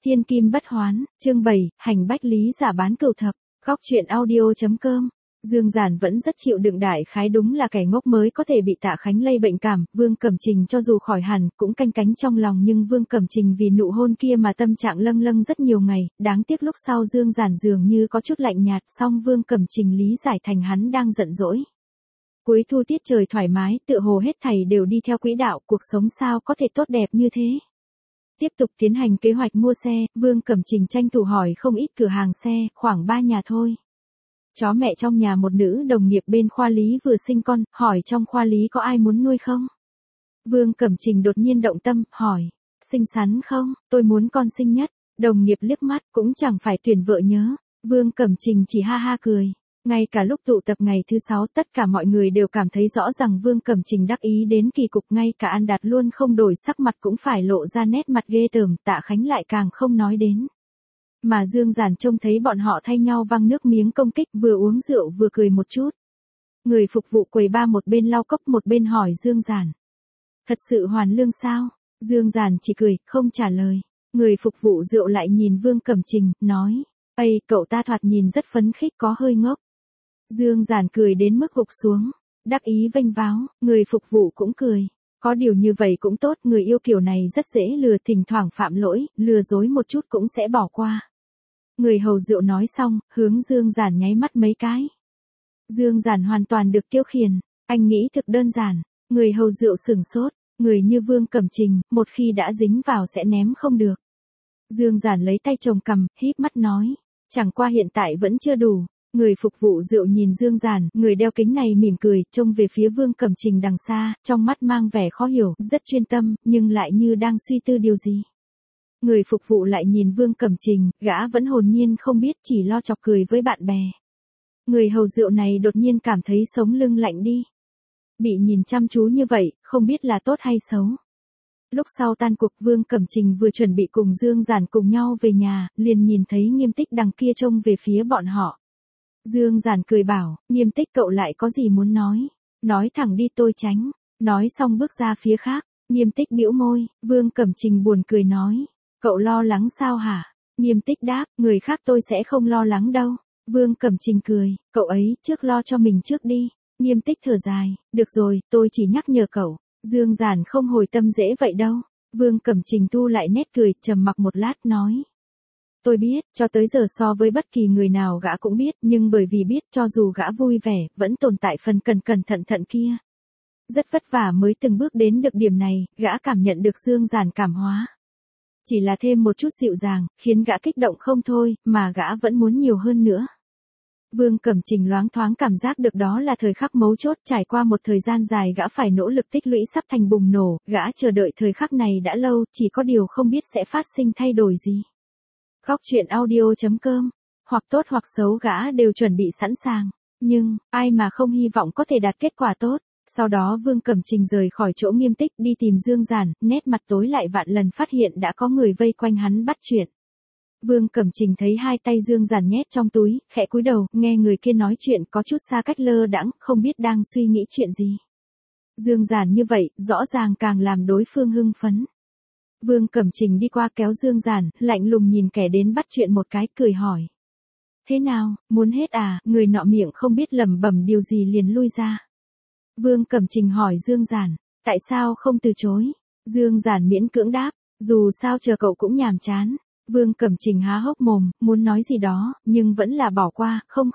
Thiên kim bất hoán, chương 7, hành bách lý giả bán cừu thập, góc truyện audio.com. Dương Giản vẫn rất chịu đựng, đại khái đúng là kẻ ngốc mới có thể bị Tạ Khánh lây bệnh cảm. Vương Cẩm Trình cho dù khỏi hẳn cũng canh cánh trong lòng, nhưng Vương Cẩm Trình vì nụ hôn kia mà tâm trạng lâng lâng rất nhiều ngày. Đáng tiếc lúc sau Dương Giản dường như có chút lạnh nhạt, song Vương Cẩm Trình lý giải thành hắn đang giận dỗi. Cuối thu tiết trời thoải mái, tựa hồ hết thảy đều đi theo quỹ đạo, cuộc sống sao có thể tốt đẹp như thế. Tiếp tục tiến hành kế hoạch mua xe, Vương Cẩm Trình tranh thủ hỏi không ít cửa hàng xe, khoảng 3 nhà thôi. Chó mẹ trong nhà một nữ đồng nghiệp bên khoa lý vừa sinh con, hỏi trong khoa lý có ai muốn nuôi không? Vương Cẩm Trình đột nhiên động tâm, hỏi, xinh xắn không, tôi muốn con xinh nhất. Đồng nghiệp liếc mắt, cũng chẳng phải tuyển vợ nhớ. Vương Cẩm Trình chỉ ha ha cười. Ngay cả lúc tụ tập ngày thứ 6, tất cả mọi người đều cảm thấy rõ rằng Vương Cẩm Trình đắc ý đến kỳ cục, ngay cả An Đạt luôn không đổi sắc mặt cũng phải lộ ra nét mặt ghê tởm, Tạ Khánh lại càng không nói đến. Mà Dương Giản trông thấy bọn họ thay nhau văng nước miếng công kích, vừa uống rượu vừa cười một chút. Người phục vụ quầy ba một bên lau cốc một bên hỏi Dương Giản. Thật sự hoàn lương sao? Dương Giản chỉ cười, không trả lời. Người phục vụ rượu lại nhìn Vương Cẩm Trình, nói. Ây, cậu ta thoạt nhìn rất phấn khích, có hơi ngốc. Dương Giản cười đến mức gục xuống. Đắc ý vênh váo, người phục vụ cũng cười. Có điều như vậy cũng tốt, người yêu kiểu này rất dễ lừa, thỉnh thoảng phạm lỗi, lừa dối một chút cũng sẽ bỏ qua. Người hầu rượu nói xong, hướng Dương Giản nháy mắt mấy cái. Dương Giản hoàn toàn được tiêu khiển, anh nghĩ thực đơn giản. Người hầu rượu sửng sốt, người như Vương Cẩm Trình, một khi đã dính vào sẽ ném không được. Dương Giản lấy tay chồng cằm, híp mắt nói, chẳng qua hiện tại vẫn chưa đủ. Người phục vụ rượu nhìn Dương Giản, người đeo kính này mỉm cười, trông về phía Vương Cẩm Trình đằng xa, trong mắt mang vẻ khó hiểu, rất chuyên tâm, nhưng lại như đang suy tư điều gì. Người phục vụ lại nhìn Vương Cẩm Trình, gã vẫn hồn nhiên không biết, chỉ lo chọc cười với bạn bè. Người hầu rượu này đột nhiên cảm thấy sống lưng lạnh đi. Bị nhìn chăm chú như vậy, không biết là tốt hay xấu. Lúc sau tan cuộc, Vương Cẩm Trình vừa chuẩn bị cùng Dương Giản cùng nhau về nhà, liền nhìn thấy Nghiêm Tích đằng kia trông về phía bọn họ. Dương Giản cười bảo, Nghiêm Tích cậu lại có gì muốn nói? Nói thẳng đi, tôi tránh. Nói xong bước ra phía khác. Nghiêm Tích bĩu môi, Vương Cẩm Trình buồn cười nói. Cậu lo lắng sao hả? Nghiêm Tích đáp, người khác tôi sẽ không lo lắng đâu. Vương Cẩm Trình cười, cậu ấy trước lo cho mình trước đi. Nghiêm Tích thở dài, được rồi, tôi chỉ nhắc nhở cậu. Dương Giản không hồi tâm dễ vậy đâu. Vương Cẩm Trình thu lại nét cười, trầm mặc một lát nói. Tôi biết, cho tới giờ so với bất kỳ người nào gã cũng biết, nhưng bởi vì biết cho dù gã vui vẻ, vẫn tồn tại phần cẩn cẩn thận thận kia. Rất vất vả mới từng bước đến được điểm này, gã cảm nhận được Dương Giản cảm hóa. Chỉ là thêm một chút dịu dàng, khiến gã kích động không thôi, mà gã vẫn muốn nhiều hơn nữa. Vương Cẩm Trình loáng thoáng cảm giác được đó là thời khắc mấu chốt, trải qua một thời gian dài gã phải nỗ lực tích lũy sắp thành bùng nổ, gã chờ đợi thời khắc này đã lâu, chỉ có điều không biết sẽ phát sinh thay đổi gì. Góc truyện audio.com, hoặc tốt hoặc xấu gã đều chuẩn bị sẵn sàng, nhưng, ai mà không hy vọng có thể đạt kết quả tốt. Sau đó Vương Cẩm Trình rời khỏi chỗ Nghiêm Tích đi tìm Dương Giản, nét mặt tối lại vạn lần phát hiện đã có người vây quanh hắn bắt chuyện. Vương Cẩm Trình thấy hai tay Dương Giản nhét trong túi, khẽ cúi đầu, nghe người kia nói chuyện có chút xa cách lơ đãng, không biết đang suy nghĩ chuyện gì. Dương Giản như vậy, rõ ràng càng làm đối phương hưng phấn. Vương Cẩm Trình đi qua kéo Dương Giản, lạnh lùng nhìn kẻ đến bắt chuyện một cái, cười hỏi. Thế nào, muốn hết à? Người nọ miệng không biết lẩm bẩm điều gì liền lui ra. Vương Cẩm Trình hỏi Dương Giản, tại sao không từ chối? Dương Giản miễn cưỡng đáp, dù sao chờ cậu cũng nhàm chán. Vương Cẩm Trình há hốc mồm, muốn nói gì đó, nhưng vẫn là bỏ qua, không.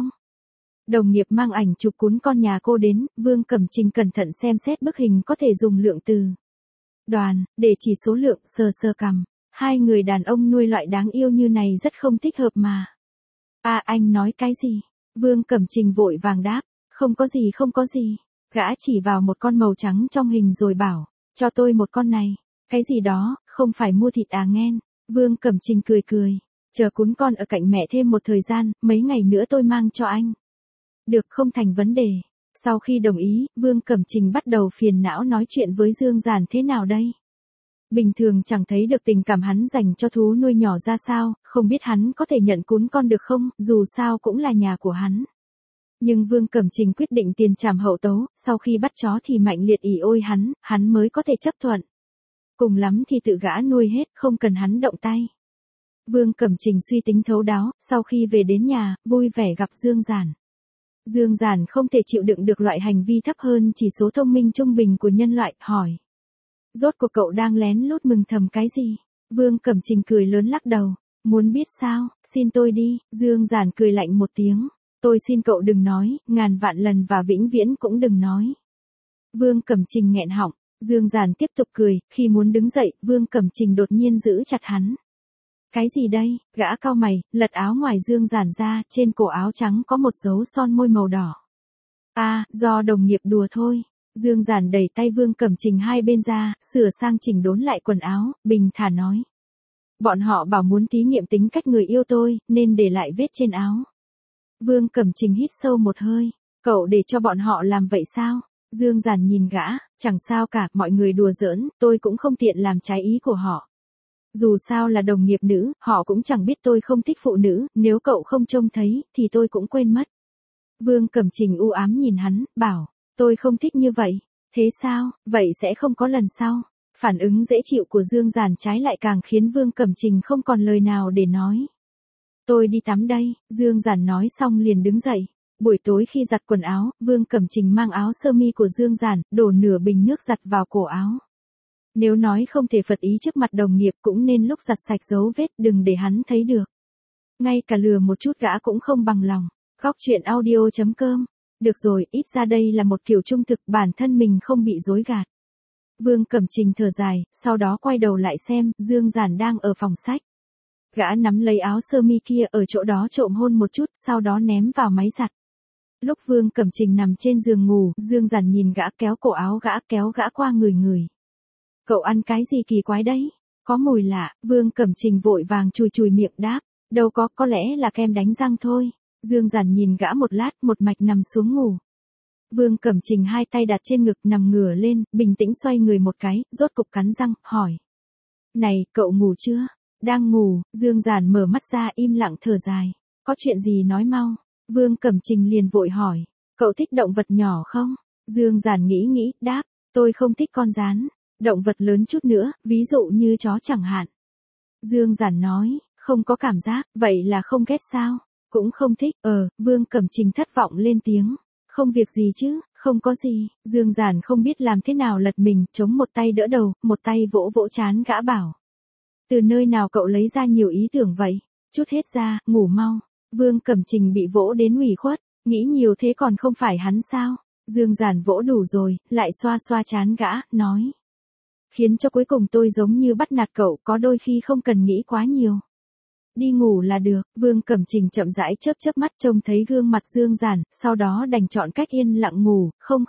Đồng nghiệp mang ảnh chụp cún con nhà cô đến, Vương Cẩm Trình cẩn thận xem xét bức hình có thể dùng lượng từ. Đoàn, để chỉ số lượng, sờ cằm. Hai người đàn ông nuôi loại đáng yêu như này rất không thích hợp mà. À, anh nói cái gì? Vương Cẩm Trình vội vàng đáp, không có gì. Gã chỉ vào một con màu trắng trong hình rồi bảo, cho tôi một con này. Cái gì đó, không phải mua thịt à nghen? Vương Cẩm Trình cười, chờ cún con ở cạnh mẹ thêm một thời gian, mấy ngày nữa tôi mang cho anh. Được, không thành vấn đề. Sau khi đồng ý, Vương Cẩm Trình bắt đầu phiền não nói chuyện với Dương Giản thế nào đây? Bình thường chẳng thấy được tình cảm hắn dành cho thú nuôi nhỏ ra sao, không biết hắn có thể nhận cún con được không, dù sao cũng là nhà của hắn. Nhưng Vương Cẩm Trình quyết định tiền trảm hậu tấu, sau khi bắt chó thì mạnh liệt ỉ ôi hắn mới có thể chấp thuận. Cùng lắm thì tự gã nuôi hết, không cần hắn động tay. Vương Cẩm Trình suy tính thấu đáo, sau khi về đến nhà, vui vẻ gặp Dương Giản. Dương Giản không thể chịu đựng được loại hành vi thấp hơn chỉ số thông minh trung bình của nhân loại, hỏi. Rốt cuộc cậu đang lén lút mừng thầm cái gì? Vương Cẩm Trình cười lớn lắc đầu. Muốn biết sao, xin tôi đi. Dương Giản cười lạnh một tiếng. Tôi xin cậu đừng nói, ngàn vạn lần và vĩnh viễn cũng đừng nói. Vương Cẩm Trình nghẹn họng. Dương Giản tiếp tục cười, khi muốn đứng dậy, Vương Cẩm Trình đột nhiên giữ chặt hắn. Cái gì đây? Gã cau mày, lật áo ngoài Dương Giản ra, trên cổ áo trắng có một dấu son môi màu đỏ. Do đồng nghiệp đùa thôi. Dương Giản đẩy tay Vương Cẩm Trình hai bên ra, sửa sang chỉnh đốn lại quần áo, bình thản nói. Bọn họ bảo muốn thí nghiệm tính cách người yêu tôi, nên để lại vết trên áo. Vương Cẩm Trình hít sâu một hơi. Cậu để cho bọn họ làm vậy sao? Dương Giản nhìn gã, chẳng sao cả, mọi người đùa giỡn, tôi cũng không tiện làm trái ý của họ. Dù sao là đồng nghiệp nữ, họ cũng chẳng biết tôi không thích phụ nữ, nếu cậu không trông thấy, thì tôi cũng quên mất. Vương Cẩm Trình u ám nhìn hắn, bảo, tôi không thích như vậy. Thế sao, vậy sẽ không có lần sau. Phản ứng dễ chịu của Dương Giản trái lại càng khiến Vương Cẩm Trình không còn lời nào để nói. Tôi đi tắm đây, Dương Giản nói xong liền đứng dậy. Buổi tối khi giặt quần áo, Vương Cẩm Trình mang áo sơ mi của Dương Giản, đổ nửa bình nước giặt vào cổ áo. Nếu nói không thể phật ý trước mặt đồng nghiệp cũng nên lúc giặt sạch dấu vết đừng để hắn thấy được. Ngay cả lừa một chút gã cũng không bằng lòng. Góc truyện audio.com. Được rồi, ít ra đây là một kiểu trung thực, bản thân mình không bị dối gạt. Vương Cẩm Trình thở dài, sau đó quay đầu lại xem, Dương Giản đang ở phòng sách. Gã nắm lấy áo sơ mi kia ở chỗ đó trộm hôn một chút, sau đó ném vào máy giặt. Lúc Vương Cẩm Trình nằm trên giường ngủ, Dương Giản nhìn gã kéo cổ áo gã kéo gã qua người. Cậu ăn cái gì kỳ quái đấy? Có mùi lạ, Vương Cẩm Trình vội vàng chùi chùi miệng đáp. Đâu có lẽ là kem đánh răng thôi. Dương Giản nhìn gã một lát, một mạch nằm xuống ngủ. Vương Cẩm Trình hai tay đặt trên ngực nằm ngửa lên, bình tĩnh xoay người một cái, rốt cục cắn răng, hỏi. Này, cậu ngủ chưa? Đang ngủ, Dương Giản mở mắt ra im lặng thở dài. Có chuyện gì nói mau? Vương Cẩm Trình liền vội hỏi. Cậu thích động vật nhỏ không? Dương Giản nghĩ, đáp. Tôi không thích con gián. Động vật lớn chút nữa, ví dụ như chó chẳng hạn. Dương Giản nói, không có cảm giác, vậy là không ghét sao? Cũng không thích, Vương Cẩm Trình thất vọng lên tiếng. Không việc gì chứ, không có gì. Dương Giản không biết làm thế nào lật mình, chống một tay đỡ đầu, một tay vỗ vỗ trán gã bảo. Từ nơi nào cậu lấy ra nhiều ý tưởng vậy? Chút hết ra, ngủ mau. Vương Cẩm Trình bị vỗ đến ủy khuất, nghĩ nhiều thế còn không phải hắn sao? Dương Giản vỗ đủ rồi, lại xoa xoa trán gã, nói. Khiến cho cuối cùng tôi giống như bắt nạt cậu, có đôi khi không cần nghĩ quá nhiều. Đi ngủ là được. Vương Cẩm Trình chậm rãi chớp mắt trông thấy gương mặt Dương Giản, sau đó đành chọn cách yên lặng ngủ, không.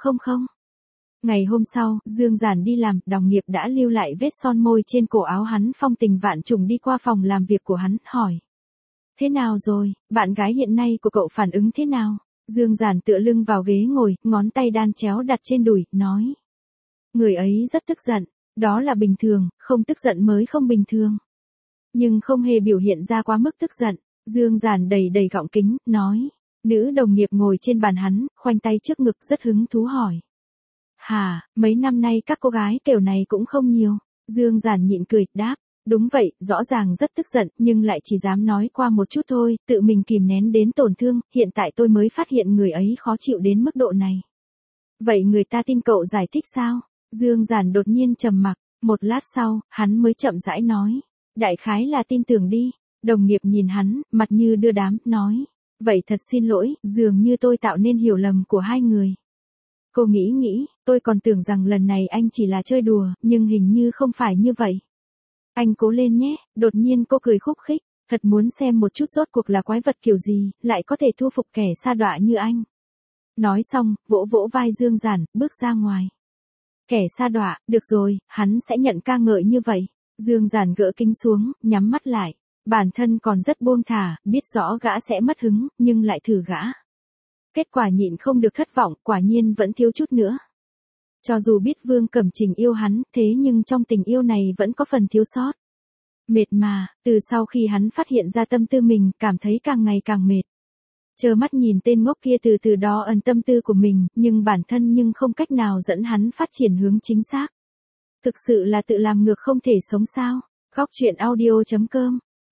Ngày hôm sau, Dương Giản đi làm, đồng nghiệp đã lưu lại vết son môi trên cổ áo hắn, phong tình vạn trùng đi qua phòng làm việc của hắn, hỏi. Thế nào rồi, bạn gái hiện nay của cậu phản ứng thế nào? Dương Giản tựa lưng vào ghế ngồi, ngón tay đan chéo đặt trên đùi, nói. Người ấy rất tức giận, đó là bình thường, không tức giận mới không bình thường. Nhưng không hề biểu hiện ra quá mức tức giận, Dương Giản đầy gọng kính, nói. Nữ đồng nghiệp ngồi trên bàn hắn, khoanh tay trước ngực rất hứng thú hỏi. Hả, mấy năm nay các cô gái kiểu này cũng không nhiều. Dương Giản nhịn cười, đáp. Đúng vậy, rõ ràng rất tức giận, nhưng lại chỉ dám nói qua một chút thôi, tự mình kìm nén đến tổn thương, hiện tại tôi mới phát hiện người ấy khó chịu đến mức độ này. Vậy người ta tin cậu giải thích sao? Dương Giản đột nhiên trầm mặc, một lát sau, hắn mới chậm rãi nói. Đại khái là tin tưởng đi. Đồng nghiệp nhìn hắn, mặt như đưa đám, nói. Vậy thật xin lỗi, dường như tôi tạo nên hiểu lầm của hai người. Cô nghĩ, tôi còn tưởng rằng lần này anh chỉ là chơi đùa, nhưng hình như không phải như vậy. Anh cố lên nhé, đột nhiên cô cười khúc khích, thật muốn xem một chút rốt cuộc là quái vật kiểu gì, lại có thể thu phục kẻ sa đọa như anh. Nói xong, vỗ vai Dương Giản, bước ra ngoài. Kẻ sa đọa, được rồi, hắn sẽ nhận ca ngợi như vậy. Dương Giản gỡ kính xuống, nhắm mắt lại. Bản thân còn rất buông thả, biết rõ gã sẽ mất hứng, nhưng lại thử gã. Kết quả nhịn không được thất vọng, quả nhiên vẫn thiếu chút nữa. Cho dù biết Vương Cẩm Trình yêu hắn, thế nhưng trong tình yêu này vẫn có phần thiếu sót. Mệt mà, từ sau khi hắn phát hiện ra tâm tư mình, cảm thấy càng ngày càng mệt. Trơ mắt nhìn tên ngốc kia từ đó ẩn tâm tư của mình, nhưng bản thân không cách nào dẫn hắn phát triển hướng chính xác. Thực sự là tự làm ngược không thể sống sao. Góc truyện audio.com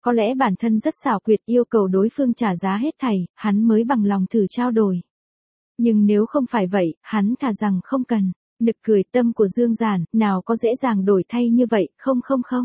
Có lẽ bản thân rất xảo quyệt yêu cầu đối phương trả giá hết thảy, hắn mới bằng lòng thử trao đổi. Nhưng nếu không phải vậy, hắn thà rằng không cần. Nực cười tâm của Dương Giản, nào có dễ dàng đổi thay như vậy, không.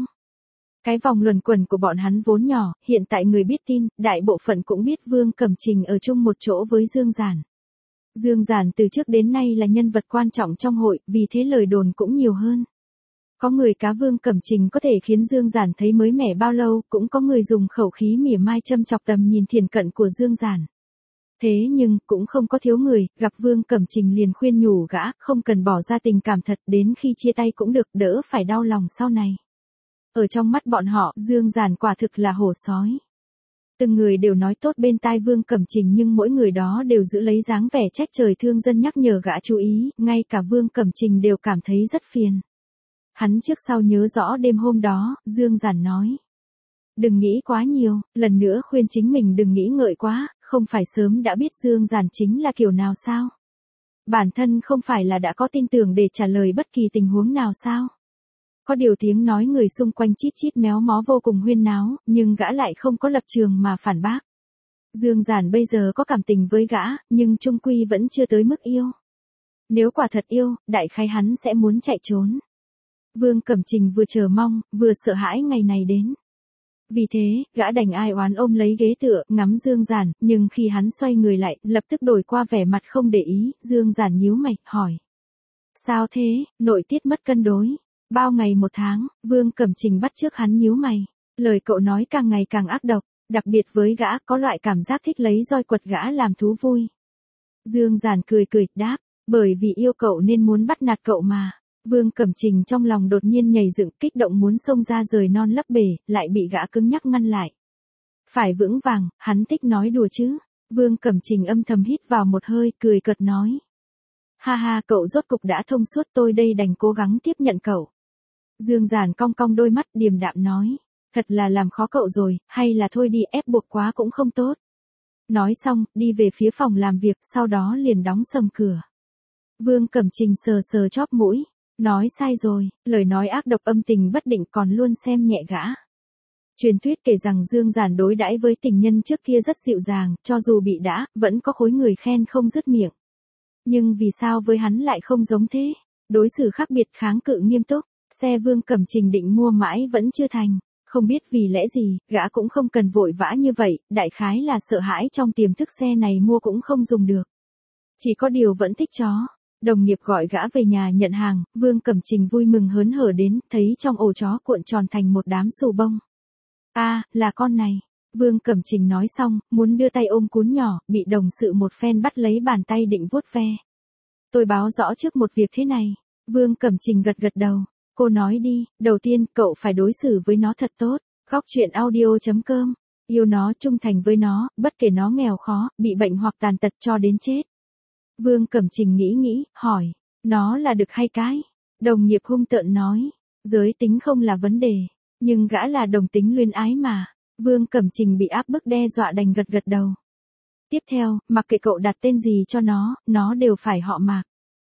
Cái vòng luẩn quẩn của bọn hắn vốn nhỏ, hiện tại người biết tin, đại bộ phận cũng biết Vương Cẩm Trình ở chung một chỗ với Dương Giản. Dương Giản từ trước đến nay là nhân vật quan trọng trong hội, vì thế lời đồn cũng nhiều hơn. Có người cá Vương Cẩm Trình có thể khiến Dương Giản thấy mới mẻ bao lâu, cũng có người dùng khẩu khí mỉa mai châm chọc tầm nhìn thiển cận của Dương Giản. Thế nhưng, cũng không có thiếu người, gặp Vương Cẩm Trình liền khuyên nhủ gã, không cần bỏ ra tình cảm thật, đến khi chia tay cũng được, đỡ phải đau lòng sau này. Ở trong mắt bọn họ, Dương Giản quả thực là hổ sói. Từng người đều nói tốt bên tai Vương Cẩm Trình nhưng mỗi người đó đều giữ lấy dáng vẻ trách trời thương dân nhắc nhở gã chú ý, ngay cả Vương Cẩm Trình đều cảm thấy rất phiền. Hắn trước sau nhớ rõ đêm hôm đó, Dương Giản nói. Đừng nghĩ quá nhiều, lần nữa khuyên chính mình đừng nghĩ ngợi quá, không phải sớm đã biết Dương Giản chính là kiểu nào sao? Bản thân không phải là đã có tin tưởng để trả lời bất kỳ tình huống nào sao? Có điều tiếng nói người xung quanh chít chít méo mó vô cùng huyên náo, nhưng gã lại không có lập trường mà phản bác. Dương Giản bây giờ có cảm tình với gã, nhưng chung quy vẫn chưa tới mức yêu. Nếu quả thật yêu, đại khái hắn sẽ muốn chạy trốn. Vương Cẩm Trình vừa chờ mong, vừa sợ hãi ngày này đến. Vì thế, gã đành ai oán ôm lấy ghế tựa, ngắm Dương Giản, nhưng khi hắn xoay người lại, lập tức đổi qua vẻ mặt không để ý, Dương Giản nhíu mày, hỏi. Sao thế, nội tiết mất cân đối. Bao ngày một tháng, Vương Cẩm Trình bắt chước hắn nhíu mày. Lời cậu nói càng ngày càng ác độc, đặc biệt với gã có loại cảm giác thích lấy roi quật gã làm thú vui. Dương Giản cười, đáp, bởi vì yêu cậu nên muốn bắt nạt cậu mà. Vương Cẩm Trình trong lòng đột nhiên nhảy dựng kích động muốn xông ra rời non lấp bể, lại bị gã cứng nhắc ngăn lại. Phải vững vàng, hắn thích nói đùa chứ. Vương Cẩm Trình âm thầm hít vào một hơi, cười cợt nói. Ha ha, cậu rốt cục đã thông suốt, tôi đây đành cố gắng tiếp nhận cậu. Dương Giản cong cong đôi mắt điềm đạm nói. Thật là làm khó cậu rồi, hay là thôi đi, ép buộc quá cũng không tốt. Nói xong, đi về phía phòng làm việc, sau đó liền đóng sầm cửa. Vương Cẩm Trình sờ chóp mũi. Nói sai rồi, lời nói ác độc âm tình bất định còn luôn xem nhẹ gã. Truyền thuyết kể rằng Dương Giản đối đãi với tình nhân trước kia rất dịu dàng, cho dù bị đã, vẫn có khối người khen không dứt miệng. Nhưng vì sao với hắn lại không giống thế? Đối xử khác biệt, kháng cự nghiêm túc, xe Vương Cẩm Trình định mua mãi vẫn chưa thành. Không biết vì lẽ gì, gã cũng không cần vội vã như vậy, đại khái là sợ hãi trong tiềm thức xe này mua cũng không dùng được. Chỉ có điều vẫn thích chó. Đồng nghiệp gọi gã về nhà nhận hàng, Vương Cẩm Trình vui mừng hớn hở đến, thấy trong ổ chó cuộn tròn thành một đám xù bông. Là con này. Vương Cẩm Trình nói xong, muốn đưa tay ôm cún nhỏ, bị đồng sự một phen bắt lấy bàn tay định vuốt ve. Tôi báo rõ trước một việc thế này. Vương Cẩm Trình gật đầu. Cô nói đi, đầu tiên, cậu phải đối xử với nó thật tốt. Góc truyện audio.com. Yêu nó, trung thành với nó, bất kể nó nghèo khó, bị bệnh hoặc tàn tật cho đến chết. Vương Cẩm Trình nghĩ, hỏi, nó là đực hay cái? Đồng nghiệp hung tợn nói, giới tính không là vấn đề, nhưng gã là đồng tính luyến ái mà. Vương Cẩm Trình bị áp bức đe dọa đành gật đầu. Tiếp theo, mặc kệ cậu đặt tên gì cho nó đều phải họ Mạc.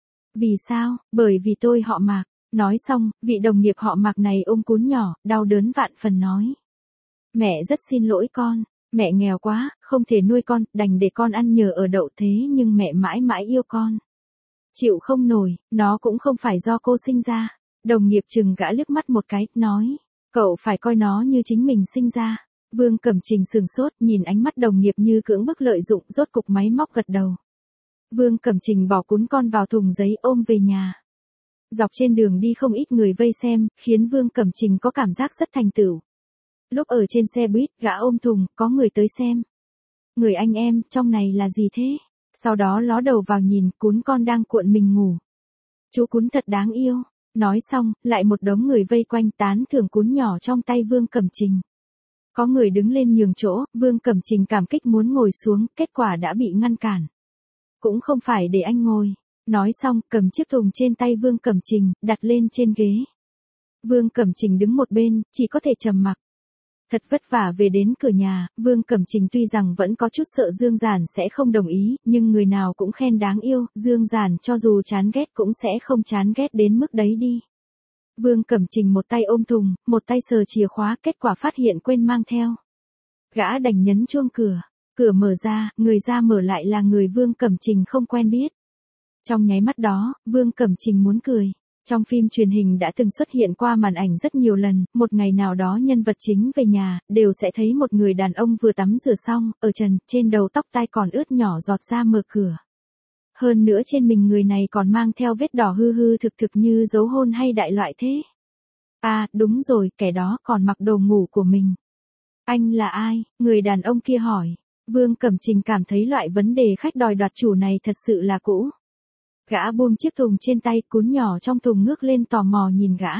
Vì sao? Bởi vì tôi họ Mạc. Nói xong, vị đồng nghiệp họ Mạc này ôm cún nhỏ, đau đớn vạn phần nói. Mẹ rất xin lỗi con. Mẹ nghèo quá, không thể nuôi con, đành để con ăn nhờ ở đậu thế nhưng mẹ mãi mãi yêu con. Chịu không nổi, nó cũng không phải do cô sinh ra. Đồng nghiệp chừng gã liếc mắt một cái, nói. Cậu phải coi nó như chính mình sinh ra. Vương Cẩm Trình sừng sốt, nhìn ánh mắt đồng nghiệp như cưỡng bức lợi dụng, rốt cục máy móc gật đầu. Vương Cẩm Trình bỏ cún con vào thùng giấy ôm về nhà. Dọc trên đường đi không ít người vây xem, khiến Vương Cẩm Trình có cảm giác rất thành tựu. Lúc ở trên xe buýt, gã ôm thùng, có người tới xem. Người anh em, trong này là gì thế? Sau đó ló đầu vào nhìn, cún con đang cuộn mình ngủ. Chú cún thật đáng yêu. Nói xong, lại một đống người vây quanh tán thưởng cún nhỏ trong tay Vương Cẩm Trình. Có người đứng lên nhường chỗ, Vương Cẩm Trình cảm kích muốn ngồi xuống, kết quả đã bị ngăn cản. Cũng không phải để anh ngồi. Nói xong, cầm chiếc thùng trên tay Vương Cẩm Trình, đặt lên trên ghế. Vương Cẩm Trình đứng một bên, chỉ có thể trầm mặc. Thật vất vả về đến cửa nhà, Vương Cẩm Trình tuy rằng vẫn có chút sợ Dương Giản sẽ không đồng ý, nhưng người nào cũng khen đáng yêu, Dương Giản cho dù chán ghét cũng sẽ không chán ghét đến mức đấy đi. Vương Cẩm Trình một tay ôm thùng, một tay sờ chìa khóa, kết quả phát hiện quên mang theo. Gã đành nhấn chuông cửa. Cửa mở ra, người ra mở lại là người Vương Cẩm Trình không quen biết. Trong nháy mắt đó, Vương Cẩm Trình muốn cười. Trong phim truyền hình đã từng xuất hiện qua màn ảnh rất nhiều lần, một ngày nào đó nhân vật chính về nhà, đều sẽ thấy một người đàn ông vừa tắm rửa xong, ở trần, trên đầu tóc tai còn ướt nhỏ giọt ra mở cửa. Hơn nữa trên mình người này còn mang theo vết đỏ hư hư thực thực như dấu hôn hay đại loại thế. À, đúng rồi, kẻ đó còn mặc đồ ngủ của mình. Anh là ai? Người đàn ông kia hỏi. Vương Cẩm Trình cảm thấy loại vấn đề khách đòi đoạt chủ này thật sự là cũ. Gã buông chiếc thùng trên tay, cuốn nhỏ trong thùng ngước lên tò mò nhìn gã.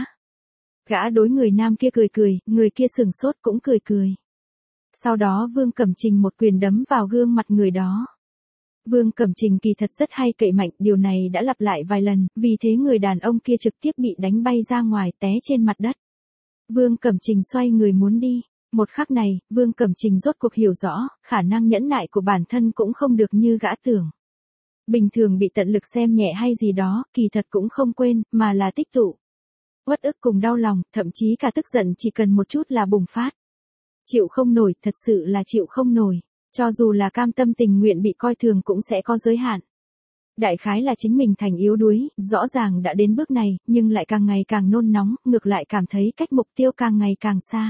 Gã đối người nam kia cười cười, người kia sửng sốt cũng cười cười. Sau đó Vương Cẩm Trình một quyền đấm vào gương mặt người đó. Vương Cẩm Trình kỳ thật rất hay cậy mạnh, điều này đã lặp lại vài lần, vì thế người đàn ông kia trực tiếp bị đánh bay ra ngoài té trên mặt đất. Vương Cẩm Trình xoay người muốn đi. Một khắc này, Vương Cẩm Trình rốt cuộc hiểu rõ, khả năng nhẫn nại của bản thân cũng không được như gã tưởng. Bình thường bị tận lực xem nhẹ hay gì đó, kỳ thật cũng không quên, mà là tích tụ. Uất ức cùng đau lòng, thậm chí cả tức giận chỉ cần một chút là bùng phát. Chịu không nổi, thật sự là chịu không nổi. Cho dù là cam tâm tình nguyện bị coi thường cũng sẽ có giới hạn. Đại khái là chính mình thành yếu đuối, rõ ràng đã đến bước này, nhưng lại càng ngày càng nôn nóng, ngược lại cảm thấy cách mục tiêu càng ngày càng xa.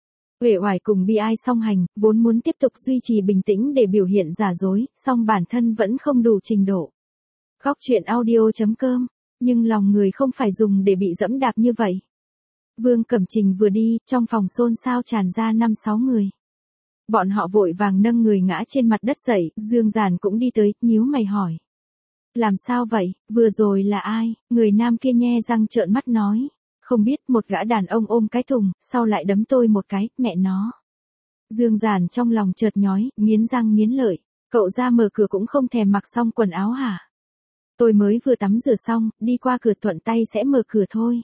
Uể oải cùng bi ai song hành, vốn muốn tiếp tục duy trì bình tĩnh để biểu hiện giả dối, song bản thân vẫn không đủ trình độ. Góc truyện audio.com, nhưng lòng người không phải dùng để bị dẫm đạp như vậy. Vương Cẩm Trình vừa đi, trong phòng xôn xao tràn ra 5-6 người. Bọn họ vội vàng nâng người ngã trên mặt đất dậy, Dương Giản cũng đi tới, nhíu mày hỏi. Làm sao vậy, vừa rồi là ai? Người nam kia nhe răng trợn mắt nói. Không biết, một gã đàn ông ôm cái thùng, sau lại đấm tôi một cái, mẹ nó. Dương Giản trong lòng chợt nhói, nghiến răng nghiến lợi. Cậu ra mở cửa cũng không thèm mặc xong quần áo hả? Tôi mới vừa tắm rửa xong, đi qua cửa thuận tay sẽ mở cửa thôi.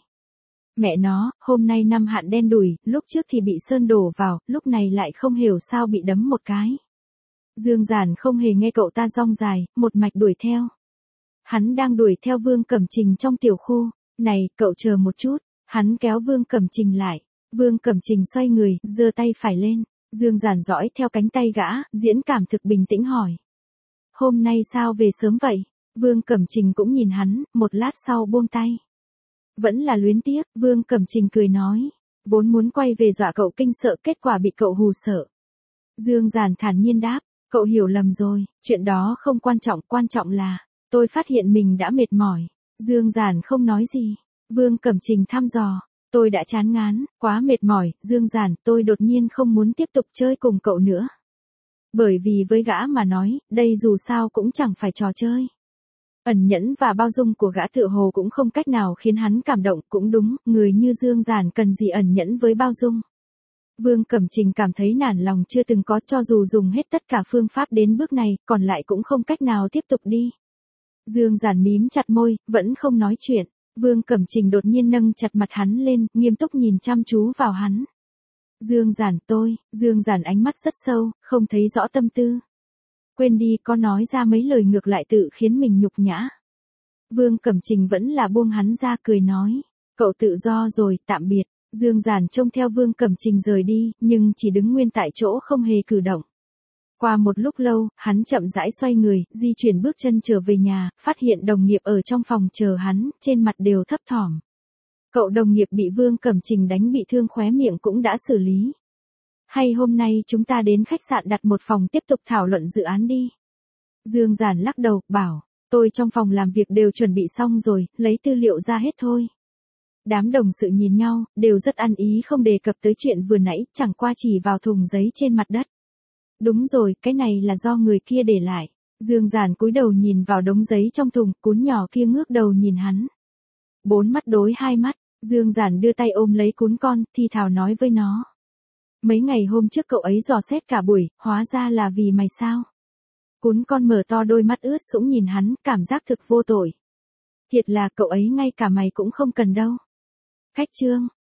Mẹ nó, hôm nay năm hạn đen đủi, lúc trước thì bị sơn đổ vào, lúc này lại không hiểu sao bị đấm một cái. Dương Giản không hề nghe cậu ta rong dài, một mạch đuổi theo. Hắn đang đuổi theo Vương Cẩm Trình trong tiểu khu. Này, cậu chờ một chút. Hắn kéo Vương Cẩm Trình lại. Vương Cẩm Trình xoay người, giơ tay phải lên. Dương Giản dõi theo cánh tay gã, diễn cảm thực bình tĩnh hỏi. Hôm nay sao về sớm vậy? Vương Cẩm Trình cũng nhìn hắn, một lát sau buông tay. Vẫn là luyến tiếc, Vương Cẩm Trình cười nói. Vốn muốn quay về dọa cậu kinh sợ, kết quả bị cậu hù sợ. Dương Giản thản nhiên đáp, cậu hiểu lầm rồi, chuyện đó không quan trọng là, tôi phát hiện mình đã mệt mỏi. Dương Giản không nói gì. Vương Cẩm Trình thăm dò, tôi đã chán ngán, quá mệt mỏi, Dương Giản, tôi đột nhiên không muốn tiếp tục chơi cùng cậu nữa. Bởi vì với gã mà nói, đây dù sao cũng chẳng phải trò chơi. Ẩn nhẫn và bao dung của gã tựa hồ cũng không cách nào khiến hắn cảm động, cũng đúng, người như Dương Giản cần gì ẩn nhẫn với bao dung. Vương Cẩm Trình cảm thấy nản lòng chưa từng có, cho dù dùng hết tất cả phương pháp đến bước này, còn lại cũng không cách nào tiếp tục đi. Dương Giản mím chặt môi, vẫn không nói chuyện. Vương Cẩm Trình đột nhiên nâng chặt mặt hắn lên, nghiêm túc nhìn chăm chú vào hắn. Dương Giản ánh mắt rất sâu, không thấy rõ tâm tư. Quên đi, có nói ra mấy lời ngược lại tự khiến mình nhục nhã. Vương Cẩm Trình vẫn là buông hắn ra cười nói. Cậu tự do rồi, tạm biệt. Dương Giản trông theo Vương Cẩm Trình rời đi, nhưng chỉ đứng nguyên tại chỗ không hề cử động. Qua một lúc lâu, hắn chậm rãi xoay người, di chuyển bước chân trở về nhà, phát hiện đồng nghiệp ở trong phòng chờ hắn, trên mặt đều thấp thỏm. Cậu đồng nghiệp bị Vương Cẩm Trình đánh bị thương khóe miệng cũng đã xử lý. Hay hôm nay chúng ta đến khách sạn đặt một phòng tiếp tục thảo luận dự án đi. Dương Giản lắc đầu, bảo, tôi trong phòng làm việc đều chuẩn bị xong rồi, lấy tư liệu ra hết thôi. Đám đồng sự nhìn nhau, đều rất ăn ý không đề cập tới chuyện vừa nãy, chẳng qua chỉ vào thùng giấy trên mặt đất. Đúng rồi, cái này là do người kia để lại. Dương Giản cúi đầu nhìn vào đống giấy trong thùng, cuốn nhỏ kia ngước đầu nhìn hắn. 4 mắt đối 2 mắt, Dương Giản đưa tay ôm lấy cuốn con, thì thào nói với nó. Mấy ngày hôm trước cậu ấy dò xét cả buổi, hóa ra là vì mày sao? Cuốn con mở to đôi mắt ướt sũng nhìn hắn, cảm giác thực vô tội. Thiệt là cậu ấy ngay cả mày cũng không cần đâu. Khách trương,